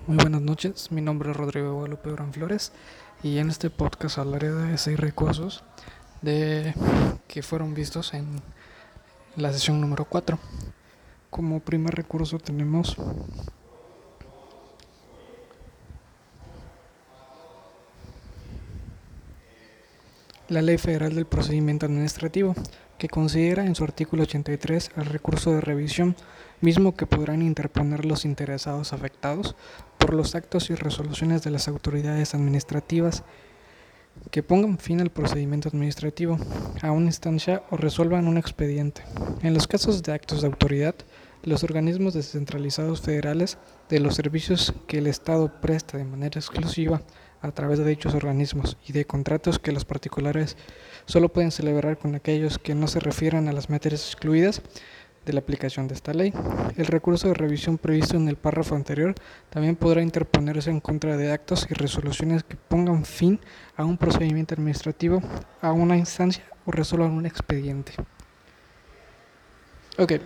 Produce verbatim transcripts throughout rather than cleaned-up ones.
Muy buenas noches, mi nombre es Rodrigo Guadalupe Durán Flores y en este podcast hablaré de seis recursos de que fueron vistos en la sesión número cuatro. Como primer recurso tenemos la Ley Federal del Procedimiento Administrativo, que considera en su artículo ochenta y tres el recurso de revisión, mismo que podrán interponer los interesados afectados por los actos y resoluciones de las autoridades administrativas que pongan fin al procedimiento administrativo, a una instancia o resuelvan un expediente. En los casos de actos de autoridad, los organismos descentralizados federales de los servicios que el Estado presta de manera exclusiva a través de dichos organismos y de contratos que los particulares solo pueden celebrar con aquellos que no se refieran a las materias excluidas de la aplicación de esta ley. El recurso de revisión previsto en el párrafo anterior también podrá interponerse en contra de actos y resoluciones que pongan fin a un procedimiento administrativo, a una instancia o resuelvan un expediente. Ok,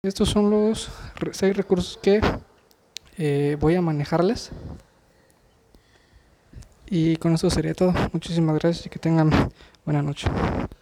Estos son los re- seis recursos que eh, voy a manejarles. Y con eso sería todo. Muchísimas gracias y que tengan buena noche.